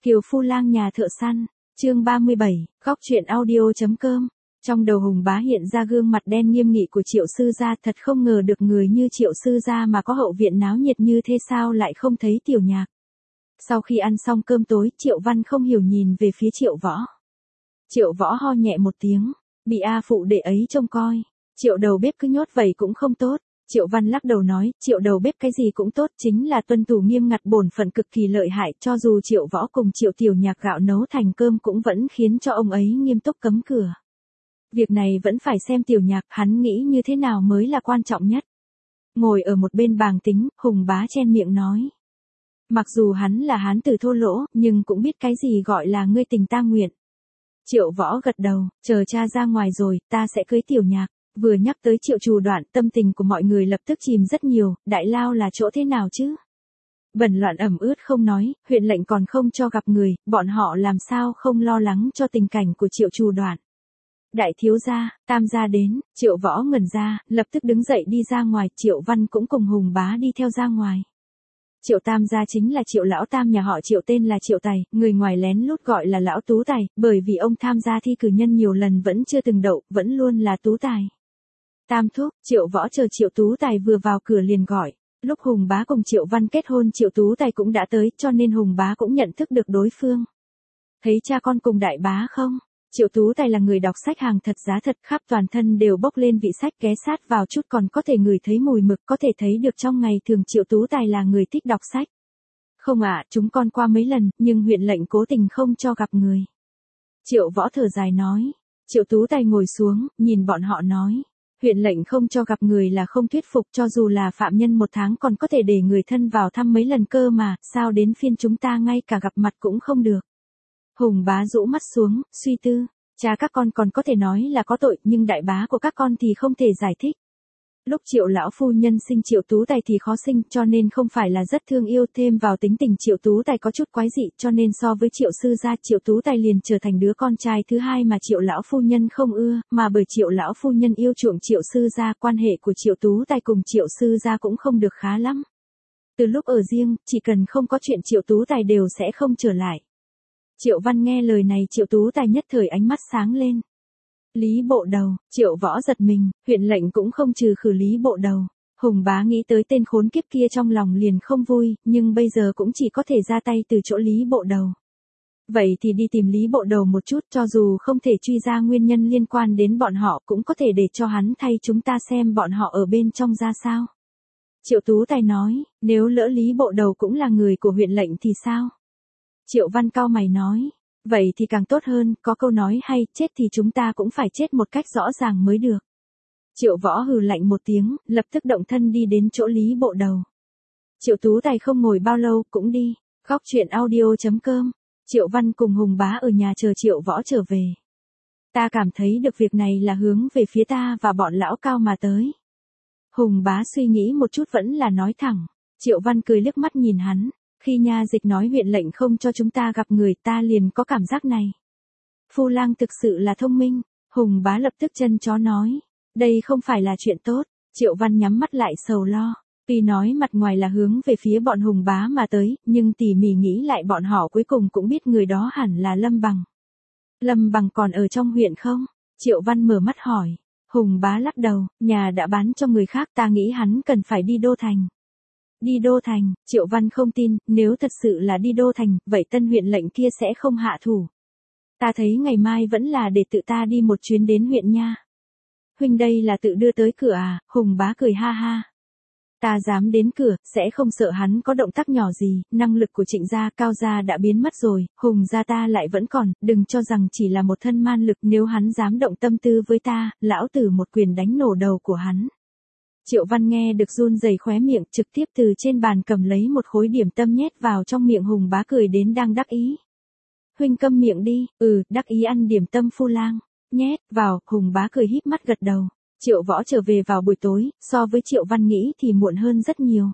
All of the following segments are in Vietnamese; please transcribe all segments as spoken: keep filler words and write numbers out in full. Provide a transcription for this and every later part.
Kiều Phu Lang nhà thợ săn, chương ba mươi bảy, góc truyện audio.com. Trong đầu Hùng Bá hiện ra gương mặt đen nghiêm nghị của Triệu sư gia, thật không ngờ được người như Triệu sư gia mà có hậu viện náo nhiệt như thế, sao lại không thấy Tiểu Nhạc. Sau khi ăn xong cơm tối, Triệu Văn không hiểu nhìn về phía Triệu Võ. Triệu Võ ho nhẹ một tiếng, bị A phụ đệ ấy trông coi, Triệu đầu bếp cứ nhốt vậy cũng không tốt. Triệu Văn lắc đầu nói, Triệu đầu bếp cái gì cũng tốt, chính là tuân thủ nghiêm ngặt bổn phận cực kỳ lợi hại, cho dù Triệu Võ cùng Triệu Tiểu Nhạc gạo nấu thành cơm cũng vẫn khiến cho ông ấy nghiêm túc cấm cửa. Việc này vẫn phải xem Tiểu Nhạc, hắn nghĩ như thế nào mới là quan trọng nhất. Ngồi ở một bên bàn tính, Hùng Bá chen miệng nói. Mặc dù hắn là hán tử thô lỗ, nhưng cũng biết cái gì gọi là ngươi tình ta nguyện. Triệu Võ gật đầu, chờ cha ra ngoài rồi, ta sẽ cưới Tiểu Nhạc. Vừa nhắc tới Triệu Trù Đoạn, tâm tình của mọi người lập tức chìm rất nhiều, Đại Lao là chỗ thế nào chứ? Bẩn loạn ẩm ướt không nói, huyện lệnh còn không cho gặp người, bọn họ làm sao không lo lắng cho tình cảnh của Triệu Trù Đoạn. Đại thiếu gia, Tam gia đến, Triệu Võ ngẩn ra, lập tức đứng dậy đi ra ngoài, Triệu Văn cũng cùng Hùng Bá đi theo ra ngoài. Triệu Tam gia chính là Triệu lão tam nhà họ Triệu, tên là Triệu Tài, người ngoài lén lút gọi là lão tú tài, bởi vì ông tham gia thi cử nhân nhiều lần vẫn chưa từng đậu, vẫn luôn là tú tài. Tam thúc, Triệu Võ chờ Triệu Tú Tài vừa vào cửa liền gọi. Lúc Hùng Bá cùng Triệu Văn kết hôn, Triệu Tú Tài cũng đã tới, cho nên Hùng Bá cũng nhận thức được đối phương. Thấy cha con cùng đại bá không? Triệu Tú Tài là người đọc sách hàng thật giá thật, khắp toàn thân đều bốc lên vị sách, ghé sát vào chút còn có thể ngửi thấy mùi mực, có thể thấy được trong ngày thường Triệu Tú Tài là người thích đọc sách. Không ạ, chúng con qua mấy lần, nhưng huyện lệnh cố tình không cho gặp người. Triệu Võ thở dài nói. Triệu Tú Tài ngồi xuống, nhìn bọn họ nói. Huyện lệnh không cho gặp người là không thuyết phục, cho dù là phạm nhân một tháng còn có thể để người thân vào thăm mấy lần cơ mà, sao đến phiên chúng ta ngay cả gặp mặt cũng không được. Hùng Bá rũ mắt xuống, suy tư, cha các con còn có thể nói là có tội, nhưng đại bá của các con thì không thể giải thích. Lúc Triệu lão phu nhân sinh Triệu Tú Tài thì khó sinh, cho nên không phải là rất thương yêu, thêm vào tính tình Triệu Tú Tài có chút quái dị, cho nên so với Triệu sư gia, Triệu Tú Tài liền trở thành đứa con trai thứ hai mà Triệu lão phu nhân không ưa, mà bởi Triệu lão phu nhân yêu chuộng Triệu sư gia, quan hệ của Triệu Tú Tài cùng Triệu sư gia cũng không được khá lắm. Từ lúc ở riêng, chỉ cần không có chuyện Triệu Tú Tài đều sẽ không trở lại. Triệu Văn nghe lời này, Triệu Tú Tài nhất thời ánh mắt sáng lên. Lý Bộ Đầu, Triệu Võ giật mình, huyện lệnh cũng không trừ khử Lý Bộ Đầu. Hùng Bá nghĩ tới tên khốn kiếp kia trong lòng liền không vui, nhưng bây giờ cũng chỉ có thể ra tay từ chỗ Lý Bộ Đầu. Vậy thì đi tìm Lý Bộ Đầu một chút, cho dù không thể truy ra nguyên nhân liên quan đến bọn họ, cũng có thể để cho hắn thay chúng ta xem bọn họ ở bên trong ra sao. Triệu Tú Tài nói, nếu lỡ Lý Bộ Đầu cũng là người của huyện lệnh thì sao? Triệu Văn cau mày nói. Vậy thì càng tốt hơn, có câu nói hay, chết thì chúng ta cũng phải chết một cách rõ ràng mới được. Triệu Võ hừ lạnh một tiếng, lập tức động thân đi đến chỗ Lý Bộ Đầu. Triệu Tú Tài không ngồi bao lâu, cũng đi. Góc truyện audio.com. Triệu Văn cùng Hùng Bá ở nhà chờ Triệu Võ trở về. Ta cảm thấy được việc này là hướng về phía ta và bọn lão cao mà tới. Hùng Bá suy nghĩ một chút vẫn là nói thẳng. Triệu Văn cười liếc mắt nhìn hắn. Khi nha dịch nói huyện lệnh không cho chúng ta gặp người, ta liền có cảm giác này. Phu Lang thực sự là thông minh. Hùng Bá lập tức chân chó nói. Đây không phải là chuyện tốt. Triệu Văn nhắm mắt lại sầu lo. Tuy nói mặt ngoài là hướng về phía bọn Hùng Bá mà tới, nhưng tỉ mỉ nghĩ lại bọn họ cuối cùng cũng biết người đó hẳn là Lâm Bằng. Lâm Bằng còn ở trong huyện không? Triệu Văn mở mắt hỏi. Hùng Bá lắc đầu, nhà đã bán cho người khác, ta nghĩ hắn cần phải đi Đô Thành. Đi Đô Thành, Triệu Văn không tin, nếu thật sự là đi Đô Thành, vậy tân huyện lệnh kia sẽ không hạ thủ. Ta thấy ngày mai vẫn là để tự ta đi một chuyến đến huyện nha. Huynh đây là tự đưa tới cửa à? Hùng Bá cười ha ha. Ta dám đến cửa, sẽ không sợ hắn có động tác nhỏ gì, năng lực của Trịnh gia, Cao gia đã biến mất rồi, Hùng gia ta lại vẫn còn, đừng cho rằng chỉ là một thân man lực, nếu hắn dám động tâm tư với ta, lão tử một quyền đánh nổ đầu của hắn. Triệu Văn nghe được run rẩy khóe miệng, trực tiếp từ trên bàn cầm lấy một khối điểm tâm nhét vào trong miệng. Hùng Bá cười đến đang đắc ý. Huynh câm miệng đi, ừ, đắc ý ăn điểm tâm Phu Lang, nhét vào. Hùng Bá cười híp mắt gật đầu. Triệu Võ trở về vào buổi tối, so với Triệu Văn nghĩ thì muộn hơn rất nhiều.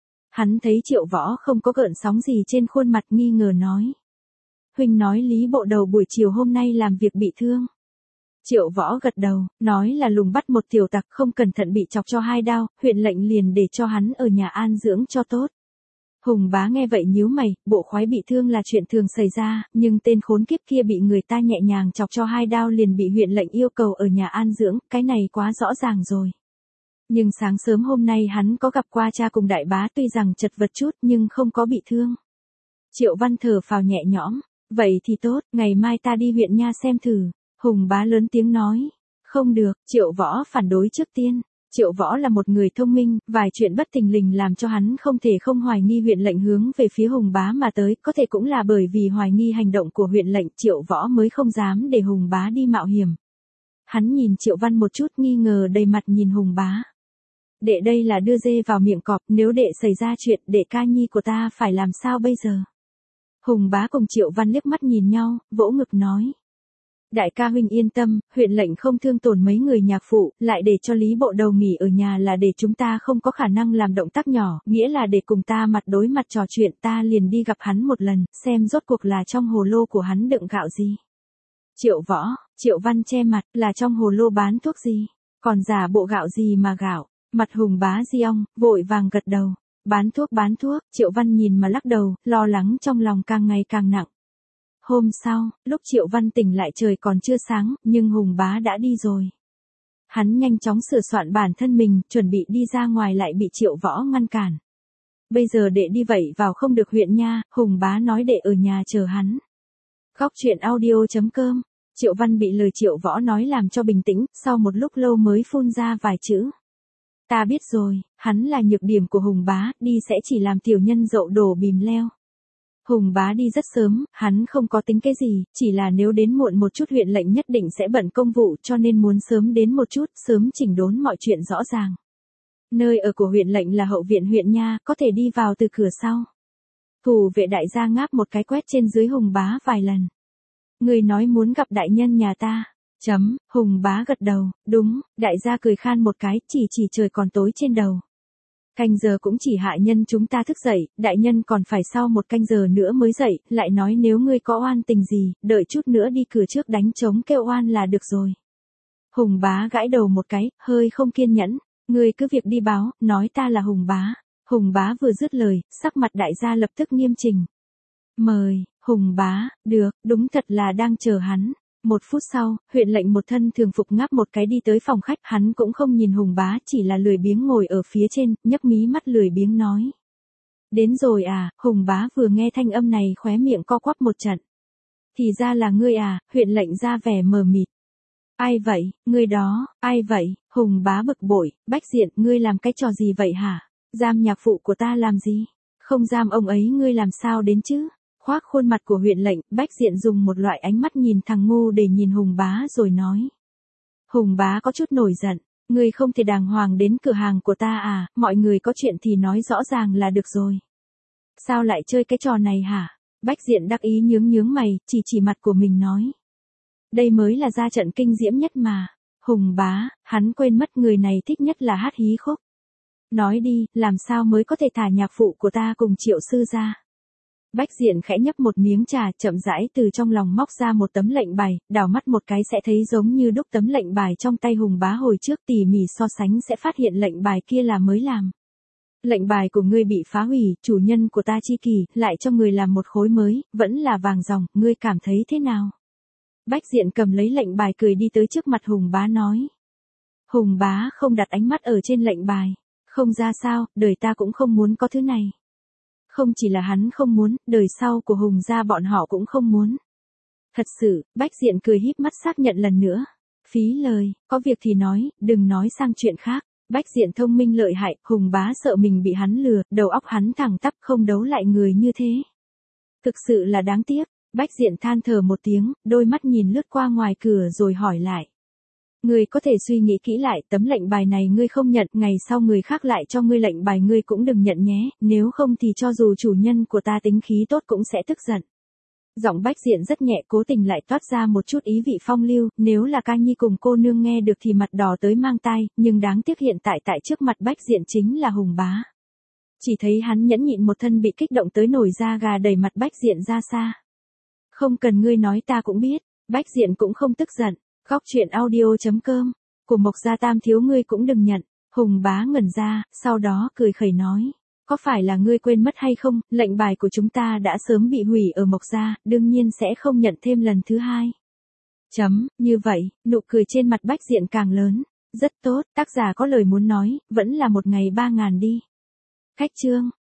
Hắn thấy Triệu Võ không có gợn sóng gì trên khuôn mặt, nghi ngờ nói. Huynh nói Lý Bộ Đầu buổi chiều hôm nay làm việc bị thương. Triệu Võ gật đầu, nói là lùng bắt một tiểu tặc không cẩn thận bị chọc cho hai đao, huyện lệnh liền để cho hắn ở nhà an dưỡng cho tốt. Hùng bá nghe vậy nhíu mày, bộ khoái bị thương là chuyện thường xảy ra, nhưng tên khốn kiếp kia bị người ta nhẹ nhàng chọc cho hai đao liền bị huyện lệnh yêu cầu ở nhà an dưỡng, cái này quá rõ ràng rồi. Nhưng sáng sớm hôm nay hắn có gặp qua cha cùng đại bá, tuy rằng chật vật chút nhưng không có bị thương. Triệu Văn thở phào nhẹ nhõm, vậy thì tốt, ngày mai ta đi huyện nha xem thử. Hùng bá lớn tiếng nói, không được, Triệu Võ phản đối trước tiên. Triệu Võ là một người thông minh, vài chuyện bất thình lình làm cho hắn không thể không hoài nghi huyện lệnh hướng về phía Hùng bá mà tới, có thể cũng là bởi vì hoài nghi hành động của huyện lệnh, Triệu Võ mới không dám để Hùng bá đi mạo hiểm. Hắn nhìn Triệu Văn một chút nghi ngờ đầy mặt nhìn Hùng bá. Đệ đây là đưa dê vào miệng cọp, nếu đệ xảy ra chuyện, đệ ca nhi của ta phải làm sao bây giờ? Hùng bá cùng Triệu Văn liếc mắt nhìn nhau, vỗ ngực nói. Đại ca huynh yên tâm, huyện lệnh không thương tổn mấy người nhạc phụ, lại để cho Lý Bộ Đầu nghỉ ở nhà là để chúng ta không có khả năng làm động tác nhỏ, nghĩa là để cùng ta mặt đối mặt trò chuyện, ta liền đi gặp hắn một lần, xem rốt cuộc là trong hồ lô của hắn đựng gạo gì. Triệu Võ, Triệu Văn che mặt, là trong hồ lô bán thuốc gì, còn giả bộ gạo gì mà gạo, mặt Hùng bá di ong, vội vàng gật đầu, bán thuốc bán thuốc, Triệu Văn nhìn mà lắc đầu, lo lắng trong lòng càng ngày càng nặng. Hôm sau, lúc Triệu Văn tỉnh lại trời còn chưa sáng, nhưng Hùng bá đã đi rồi. Hắn nhanh chóng sửa soạn bản thân mình, chuẩn bị đi ra ngoài lại bị Triệu Võ ngăn cản. Bây giờ đệ đi vậy vào không được huyện nha, Hùng bá nói đệ ở nhà chờ hắn. Góc truyện audio chấm com, Triệu Văn bị lời Triệu Võ nói làm cho bình tĩnh, sau một lúc lâu mới phun ra vài chữ. Ta biết rồi, hắn là nhược điểm của Hùng bá, đi sẽ chỉ làm tiểu nhân dậu đổ bìm leo. Hùng bá đi rất sớm, hắn không có tính cái gì, chỉ là nếu đến muộn một chút huyện lệnh nhất định sẽ bận công vụ cho nên muốn sớm đến một chút, sớm chỉnh đốn mọi chuyện rõ ràng. Nơi ở của huyện lệnh là hậu viện huyện nha, có thể đi vào từ cửa sau. Thủ vệ đại gia ngáp một cái quét trên dưới Hùng bá vài lần. Người nói muốn gặp đại nhân nhà ta. Chấm, Hùng bá gật đầu, đúng, đại gia cười khan một cái, chỉ chỉ trời còn tối trên đầu. Canh giờ cũng chỉ hạ nhân chúng ta thức dậy, đại nhân còn phải sau một canh giờ nữa mới dậy, lại nói nếu ngươi có oan tình gì, đợi chút nữa đi cửa trước đánh trống kêu oan là được rồi. Hùng bá gãi đầu một cái, hơi không kiên nhẫn, ngươi cứ việc đi báo, nói ta là Hùng bá. Hùng bá vừa dứt lời, sắc mặt đại gia lập tức nghiêm chỉnh. Mời, Hùng bá, được, đúng thật là đang chờ hắn. Một phút sau, huyện lệnh một thân thường phục ngáp một cái đi tới phòng khách, hắn cũng không nhìn Hùng bá, chỉ là lười biếng ngồi ở phía trên, nhấc mí mắt lười biếng nói. Đến rồi à, Hùng bá vừa nghe thanh âm này khóe miệng co quắp một trận. Thì ra là ngươi à, huyện lệnh ra vẻ mờ mịt. Ai vậy, ngươi đó, ai vậy, Hùng bá bực bội, Bách Diện, ngươi làm cái trò gì vậy hả? Giam nhạc phụ của ta làm gì? Không giam ông ấy ngươi làm sao đến chứ? Khoác khuôn mặt của huyện lệnh, Bách Diện dùng một loại ánh mắt nhìn thằng ngu để nhìn Hùng bá rồi nói. Hùng bá có chút nổi giận, ngươi không thể đàng hoàng đến cửa hàng của ta à, mọi người có chuyện thì nói rõ ràng là được rồi. Sao lại chơi cái trò này hả? Bách Diện đắc ý nhướng nhướng mày, chỉ chỉ mặt của mình nói. Đây mới là ra trận kinh diễm nhất mà. Hùng bá, hắn quên mất người này thích nhất là hát hí khúc. Nói đi, làm sao mới có thể thả nhạc phụ của ta cùng Triệu sư ra? Bách Diện khẽ nhấp một miếng trà, chậm rãi từ trong lòng móc ra một tấm lệnh bài, đảo mắt một cái sẽ thấy giống như đúc tấm lệnh bài trong tay Hùng bá hồi trước, tỉ mỉ so sánh sẽ phát hiện lệnh bài kia là mới làm. Lệnh bài của ngươi bị phá hủy, chủ nhân của ta Chi Kỳ, lại cho người làm một khối mới, vẫn là vàng ròng, ngươi cảm thấy thế nào? Bách Diện cầm lấy lệnh bài cười đi tới trước mặt Hùng bá nói. Hùng bá không đặt ánh mắt ở trên lệnh bài. Không ra sao, đời ta cũng không muốn có thứ này. Không chỉ là hắn không muốn, đời sau của Hùng gia bọn họ cũng không muốn. Thật sự, Bách Diện cười híp mắt xác nhận lần nữa. Phí lời, có việc thì nói, đừng nói sang chuyện khác. Bách Diện thông minh lợi hại, Hùng bá sợ mình bị hắn lừa, đầu óc hắn thẳng tắp không đấu lại người như thế. Thực sự là đáng tiếc. Bách Diện than thở một tiếng, đôi mắt nhìn lướt qua ngoài cửa rồi hỏi lại. Ngươi có thể suy nghĩ kỹ lại, tấm lệnh bài này ngươi không nhận, ngày sau người khác lại cho ngươi lệnh bài ngươi cũng đừng nhận nhé, nếu không thì cho dù chủ nhân của ta tính khí tốt cũng sẽ tức giận. Giọng Bách Diện rất nhẹ, cố tình lại toát ra một chút ý vị phong lưu, nếu là ca nhi cùng cô nương nghe được thì mặt đỏ tới mang tai, nhưng đáng tiếc hiện tại tại trước mặt Bách Diện chính là Hùng bá. Chỉ thấy hắn nhẫn nhịn một thân bị kích động tới nổi da gà đẩy mặt Bách Diện ra xa. Không cần ngươi nói ta cũng biết, Bách Diện cũng không tức giận. Góc truyện audio chấm com, của Mộc Gia Tam thiếu ngươi cũng đừng nhận. Hùng bá ngẩn ra, sau đó cười khẩy nói. Có phải là ngươi quên mất hay không, lệnh bài của chúng ta đã sớm bị hủy ở Mộc Gia, đương nhiên sẽ không nhận thêm lần thứ hai. Chấm, như vậy, nụ cười trên mặt Bách Diện càng lớn. Rất tốt, tác giả có lời muốn nói, vẫn là một ngày ba ngàn đi. Khách chương.